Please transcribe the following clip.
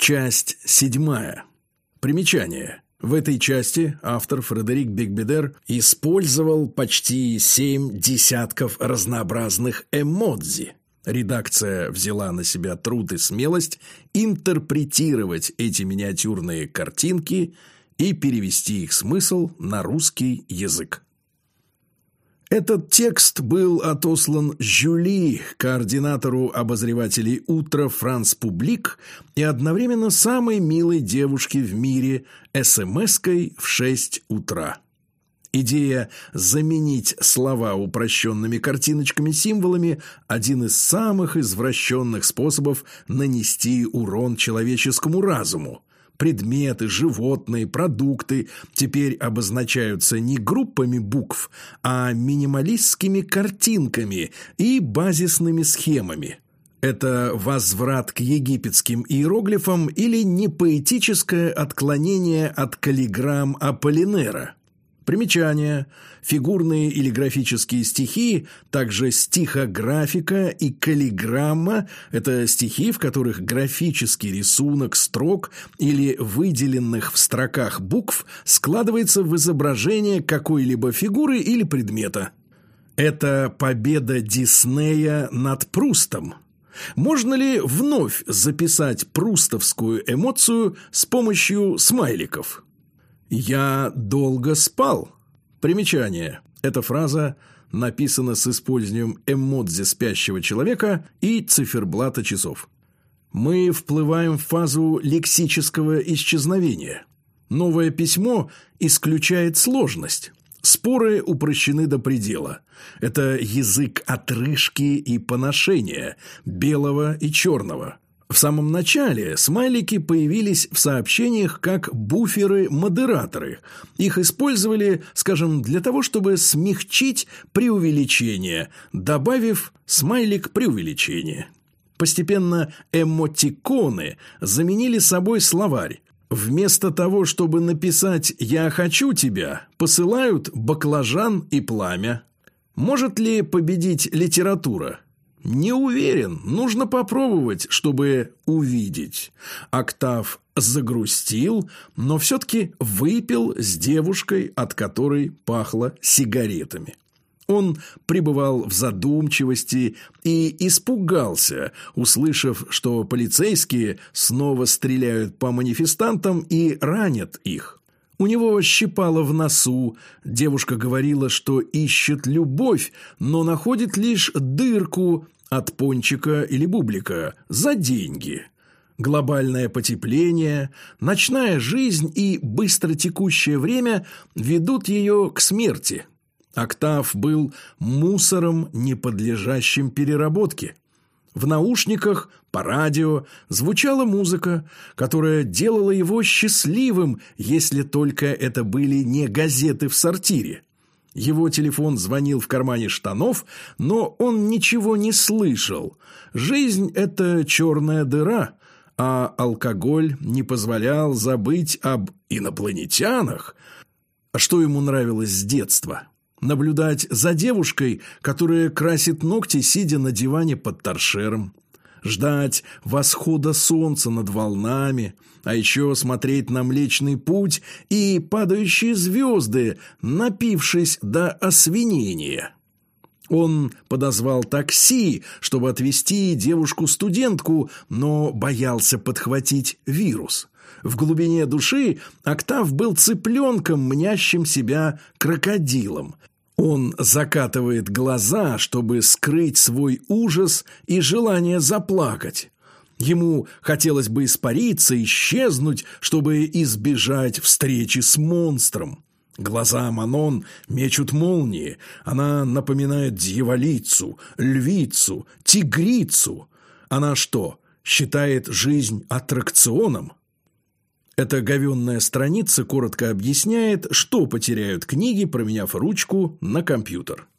Часть 7. Примечание. В этой части автор Фредерик Бигбедер использовал почти 7 десятков разнообразных эмодзи. Редакция взяла на себя труд и смелость интерпретировать эти миниатюрные картинки и перевести их смысл на русский язык. Этот текст был отослан Жюли, координатору обозревателей «Утро Франс Публик» и одновременно самой милой девушке в мире, СМС-кой в 6 утра. Идея заменить слова упрощенными картиночками-символами – один из самых извращенных способов нанести урон человеческому разуму. Предметы, животные, продукты теперь обозначаются не группами букв, а минималистскими картинками и базисными схемами. Это возврат к египетским иероглифам или непоэтическое отклонение от каллиграмм Аполлинера. Примечание. Фигурные или графические стихи, также стихографика и каллиграмма – это стихи, в которых графический рисунок строк или выделенных в строках букв складывается в изображение какой-либо фигуры или предмета. Это победа Диснея над Прустом. Можно ли вновь записать прустовскую эмоцию с помощью смайликов? «Я долго спал». Примечание. Эта фраза написана с использованием эмодзи спящего человека и циферблата часов. Мы вплываем в фазу лексического исчезновения. Новое письмо исключает сложность. Споры упрощены до предела. Это язык отрыжки и поношения, белого и черного. В самом начале смайлики появились в сообщениях как буферы-модераторы. Их использовали, скажем, для того, чтобы смягчить преувеличение, добавив смайлик преувеличения. Постепенно эмотиконы заменили собой словарь. Вместо того, чтобы написать «я хочу тебя», посылают баклажан и пламя. Может ли победить литература? Не уверен, нужно попробовать, чтобы увидеть. Октав загрустил, но все-таки выпил с девушкой, от которой пахло сигаретами. Он пребывал в задумчивости и испугался, услышав, что полицейские снова стреляют по манифестантам и ранят их. У него щипало в носу, девушка говорила, что ищет любовь, но находит лишь дырку от пончика или бублика за деньги. Глобальное потепление, ночная жизнь и быстротекущее время ведут ее к смерти. Октав был мусором, не подлежащим переработке. В наушниках, по радио звучала музыка, которая делала его счастливым, если только это были не газеты в сортире. Его телефон звонил в кармане штанов, но он ничего не слышал. Жизнь – это черная дыра, а алкоголь не позволял забыть об инопланетянах. А что ему нравилось с детства? Наблюдать за девушкой, которая красит ногти, сидя на диване под торшером. Ждать восхода солнца над волнами, а еще смотреть на Млечный Путь и падающие звезды, напившись до освинения. Он подозвал такси, чтобы отвезти девушку-студентку, но боялся подхватить вирус. В глубине души Октав был цыпленком, мнящим себя крокодилом. Он закатывает глаза, чтобы скрыть свой ужас и желание заплакать. Ему хотелось бы испариться, исчезнуть, чтобы избежать встречи с монстром. Глаза Манон мечут молнии. Она напоминает дьяволицу, львицу, тигрицу. Она что, считает жизнь аттракционом? Эта говенная страница коротко объясняет, что потеряют книги, променяв ручку на компьютер.